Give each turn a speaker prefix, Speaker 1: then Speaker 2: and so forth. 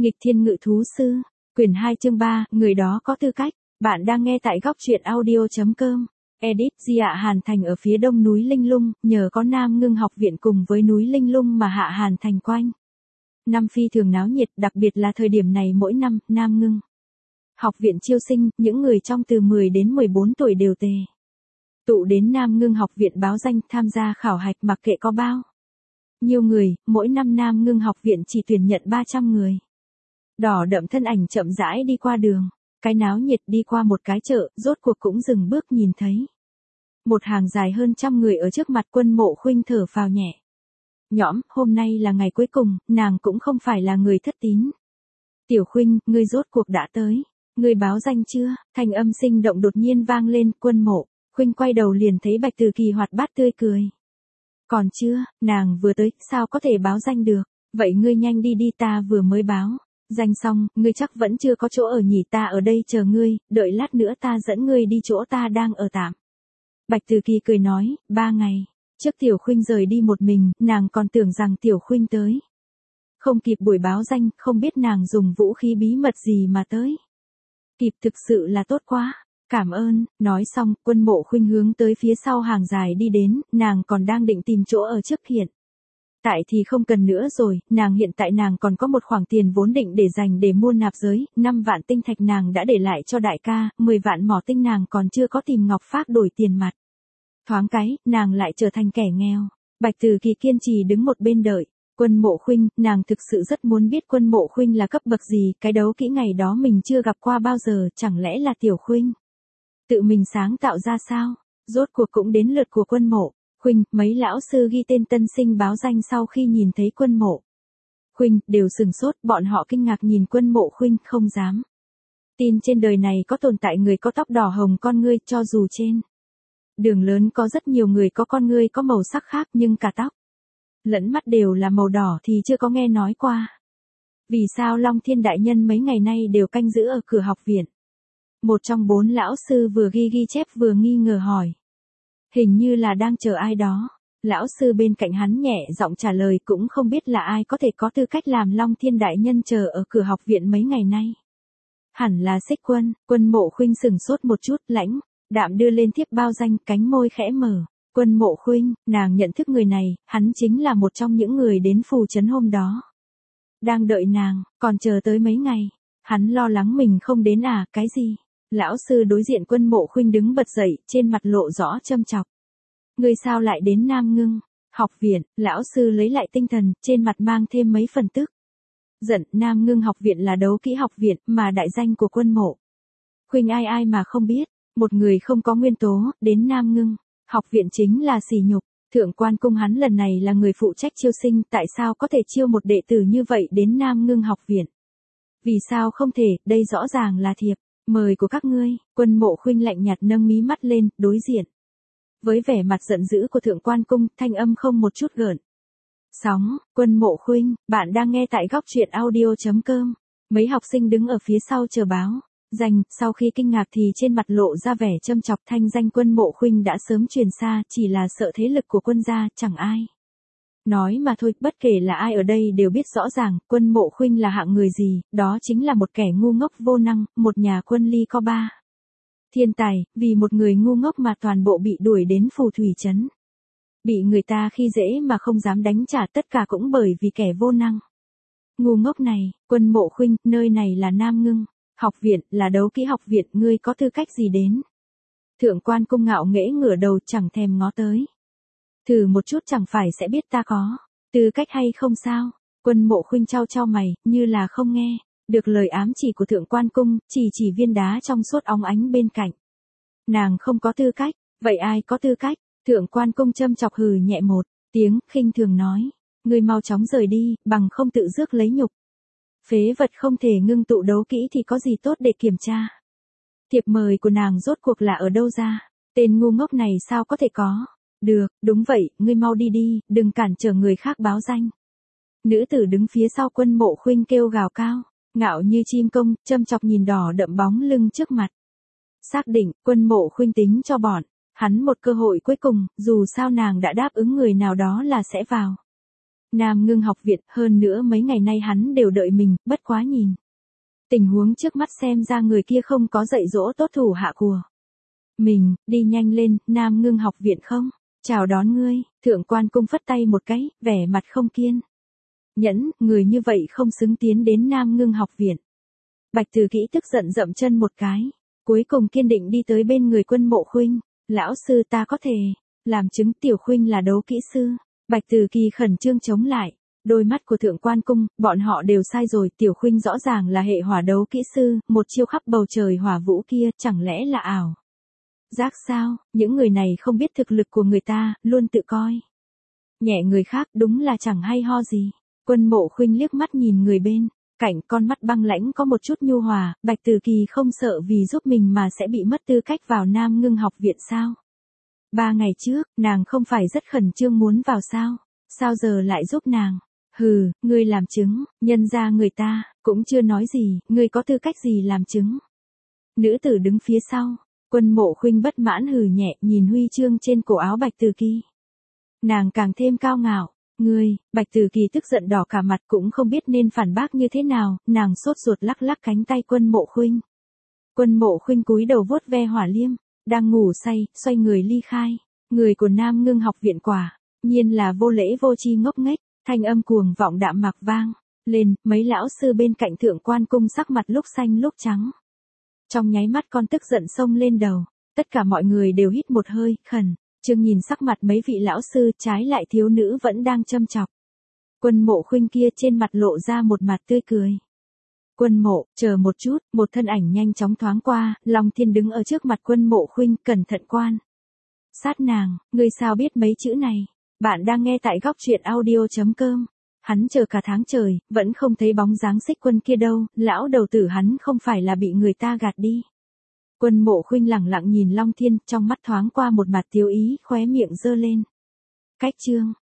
Speaker 1: Nghịch thiên ngự thú sư, quyển 2 chương 3, người đó có tư cách. Bạn đang nghe tại góc truyện audio.com. Edit Gia Hàn Thành ở phía đông núi Linh Lung, nhờ có Nam Ngưng học viện cùng với núi Linh Lung mà Hạ Hàn Thành quanh năm phi thường náo nhiệt, đặc biệt là thời điểm này mỗi năm, Nam Ngưng học viện chiêu sinh, những người trong từ 10 đến 14 tuổi đều tụ đến Nam Ngưng học viện báo danh tham gia khảo hạch, mặc kệ có bao nhiêu người, mỗi năm Nam Ngưng học viện chỉ tuyển nhận 300 người. Đỏ đậm thân ảnh chậm rãi đi qua đường, cái náo nhiệt đi qua một cái chợ, rốt cuộc cũng dừng bước nhìn thấy một hàng dài hơn 100 người ở trước mặt. Quân Mộ Khuynh thở phào nhẹ nhõm, hôm nay là ngày cuối cùng, nàng cũng không phải là người thất tín. Tiểu Khuynh, ngươi rốt cuộc đã tới, ngươi báo danh chưa? Thanh âm sinh động đột nhiên vang lên. Quân Mộ Khuynh quay đầu liền thấy Bạch Từ Kỳ hoạt bát tươi cười. Còn chưa, nàng vừa tới, sao có thể báo danh được? Vậy ngươi nhanh đi đi, ta vừa mới báo danh xong, ngươi chắc vẫn chưa có chỗ ở nhỉ, ta ở đây chờ ngươi, đợi lát nữa ta dẫn ngươi đi chỗ ta đang ở tạm. Bạch Từ Kỳ cười nói, 3 ngày trước Tiểu Khuynh rời đi một mình, nàng còn tưởng rằng Tiểu Khuynh tới không kịp buổi báo danh, không biết nàng dùng vũ khí bí mật gì mà tới kịp, thực sự là tốt quá. Cảm ơn. Nói xong, Quân Mộ Khuynh hướng tới phía sau hàng dài đi đến, nàng còn đang định tìm chỗ ở trước hiện tại thì không cần nữa rồi, hiện tại nàng còn có một khoản tiền vốn định để dành để mua nạp giới, 5 vạn tinh thạch nàng đã để lại cho đại ca, 10 vạn mỏ tinh nàng còn chưa có tìm Ngọc Phác đổi tiền mặt. Thoáng cái, nàng lại trở thành kẻ nghèo. Bạch Từ Kỳ kiên trì đứng một bên đợi. Quân Mộ Khuynh, nàng thực sự rất muốn biết Quân Mộ Khuynh là cấp bậc gì, cái đấu kỹ ngày đó mình chưa gặp qua bao giờ, chẳng lẽ là Tiểu Khuynh tự mình sáng tạo ra sao? Rốt cuộc cũng đến lượt của Quân Mộ Khuynh, mấy lão sư ghi tên tân sinh báo danh sau khi nhìn thấy Quân Mộ Khuynh, đều sừng sốt, bọn họ kinh ngạc nhìn Quân Mộ Khuynh, không dám tin trên đời này có tồn tại người có tóc đỏ hồng con ngươi, cho dù trên đường lớn có rất nhiều người có con ngươi có màu sắc khác nhưng cả tóc lẫn mắt đều là màu đỏ thì chưa có nghe nói qua. Vì sao Long Thiên đại nhân mấy ngày nay đều canh giữ ở cửa học viện? Một trong 4 lão sư vừa ghi chép vừa nghi ngờ hỏi. Hình như là đang chờ ai đó. Lão sư bên cạnh hắn nhẹ giọng trả lời, cũng không biết là ai có thể có tư cách làm Long Thiên đại nhân chờ ở cửa học viện mấy ngày nay. Hẳn là Xích Quân. Quân Mộ Khuynh sừng sốt một chút, lãnh đạm đưa lên thiếp bao danh, cánh môi khẽ mở. Quân Mộ Khuynh, nàng nhận thức người này, hắn chính là một trong những người đến phù trấn hôm đó. Đang đợi nàng, còn chờ tới mấy ngày. Hắn lo lắng mình không đến à, cái gì? Lão sư đối diện Quân Mộ Khuynh đứng bật dậy, trên mặt lộ rõ châm chọc. Ngươi sao lại đến Nam Ngưng học viện? Lão sư lấy lại tinh thần, trên mặt mang thêm mấy phần tức giận. Nam Ngưng học viện là đấu kỹ học viện, mà đại danh của Quân Mộ Khuynh ai mà không biết. Một người không có nguyên tố, đến Nam Ngưng học viện chính là sỉ nhục. Thượng Quan Cung hắn lần này là người phụ trách chiêu sinh, tại sao có thể chiêu một đệ tử như vậy đến Nam Ngưng học viện? Vì sao không thể, đây rõ ràng là thiệp mời của các ngươi. Quân Mộ Khuynh lạnh nhạt nâng mí mắt lên, đối diện với vẻ mặt giận dữ của Thượng Quan Cung, thanh âm không một chút gợn sóng. Quân Mộ Khuynh, bạn đang nghe tại góc truyện audio.com. Mấy học sinh đứng ở phía sau chờ báo danh, sau khi kinh ngạc thì trên mặt lộ ra vẻ châm chọc. Thanh danh Quân Mộ Khuynh đã sớm truyền xa, chỉ là sợ thế lực của Quân gia chẳng ai nói mà thôi. Bất kể là ai ở đây đều biết rõ ràng, Quân Mộ Khuynh là hạng người gì, đó chính là một kẻ ngu ngốc vô năng, một nhà quân ly có 3 thiên tài, vì một người ngu ngốc mà toàn bộ bị đuổi đến phù thủy trấn. Bị người ta khi dễ mà không dám đánh trả, tất cả cũng bởi vì kẻ vô năng ngu ngốc này. Quân Mộ Khuynh, nơi này là Nam Ngưng học viện, là đấu kỹ học viện, ngươi có tư cách gì đến? Thượng Quan Cung ngạo nghễ ngửa đầu, chẳng thèm ngó tới. Thử một chút chẳng phải sẽ biết ta có tư cách hay không sao? Quân Mộ Khuynh chau mày, như là không nghe được lời ám chỉ của Thượng Quan Cung, chỉ viên đá trong suốt óng ánh bên cạnh. Nàng không có tư cách, vậy ai có tư cách? Thượng Quan Cung châm chọc hừ nhẹ một tiếng, khinh thường nói, ngươi mau chóng rời đi, bằng không tự rước lấy nhục. Phế vật không thể ngưng tụ đấu kỹ thì có gì tốt để kiểm tra? Thiệp mời của nàng rốt cuộc là ở đâu ra? Tên ngu ngốc này sao có thể có? Được, đúng vậy, ngươi mau đi đi, đừng cản trở người khác báo danh. Nữ tử đứng phía sau Quân Mộ Khuynh kêu gào cao, ngạo như chim công, châm chọc nhìn đỏ đậm bóng lưng trước mặt. Xác định, Quân Mộ Khuynh tính cho bọn hắn một cơ hội cuối cùng, dù sao nàng đã đáp ứng người nào đó là sẽ vào Nam Ngưng học viện, hơn nữa mấy ngày nay hắn đều đợi mình, bất quá nhìn. Tình huống trước mắt xem ra người kia không có dạy dỗ tốt thủ hạ của mình, đi nhanh lên, Nam Ngưng học viện không? Chào đón ngươi, thượng quan cung phất tay một cái, vẻ mặt không kiên. Nhẫn, người như vậy không xứng tiến đến Nam Ngưng học viện. Bạch Từ Kỹ tức giận dậm chân một cái, cuối cùng kiên định đi tới bên người Quân Mộ Khuynh. Lão sư ta có thể làm chứng Tiểu Khuynh là đấu kỹ sư. Bạch Từ Kỳ khẩn trương chống lại. Đôi mắt của thượng quan cung, bọn họ đều sai rồi, Tiểu Khuynh rõ ràng là hệ hỏa đấu kỹ sư, một chiêu khắp bầu trời hỏa vũ kia, chẳng lẽ là ảo giác sao? Những người này không biết thực lực của người ta, luôn tự coi nhẹ người khác, đúng là chẳng hay ho gì. Quân Mộ Khuynh liếc mắt nhìn người bên cạnh, con mắt băng lãnh có một chút nhu hòa. Bạch Từ Kỳ không sợ vì giúp mình mà sẽ bị mất tư cách vào Nam Ngưng học viện sao? 3 ngày trước, nàng không phải rất khẩn trương muốn vào sao? Sao giờ lại giúp nàng? Hừ, ngươi làm chứng, nhân ra người ta cũng chưa nói gì, ngươi có tư cách gì làm chứng? Nữ tử đứng phía sau, Quân Mộ Khuynh bất mãn hừ nhẹ, nhìn huy chương trên cổ áo Bạch Từ Kỳ. Nàng càng thêm cao ngạo. Ngươi, Bạch Từ Kỳ tức giận đỏ cả mặt, cũng không biết nên phản bác như thế nào, nàng sốt ruột lắc lắc cánh tay Quân Mộ Khuynh. Quân Mộ Khuynh cúi đầu vuốt ve hỏa liêm, đang ngủ say, xoay người ly khai. Người của Nam Ngưng học viện quả nhiên là vô lễ vô tri ngốc nghếch, thanh âm cuồng vọng đạm mạc vang lên, mấy lão sư bên cạnh thượng quan cung sắc mặt lúc xanh lúc trắng. Trong nháy mắt con tức giận xông lên đầu, tất cả mọi người đều hít một hơi, khẩn trương nhìn sắc mặt mấy vị lão sư, trái lại thiếu nữ vẫn đang châm chọc. Quân Mộ Khuynh kia trên mặt lộ ra một mặt tươi cười. Quân Mộ, chờ một chút, một thân ảnh nhanh chóng thoáng qua, Long Thiên đứng ở trước mặt Quân Mộ Khuynh, cẩn thận quan sát nàng. Ngươi sao biết mấy chữ này? Bạn đang nghe tại góc truyện audio.com. Hắn chờ cả tháng trời, vẫn không thấy bóng dáng Xích Quân kia đâu, lão đầu tử hắn không phải là bị người ta gạt đi. Quân Mộ Khuynh lẳng lặng nhìn Long Thiên, trong mắt thoáng qua một mặt tiêu ý, khóe miệng giơ lên. Cách chương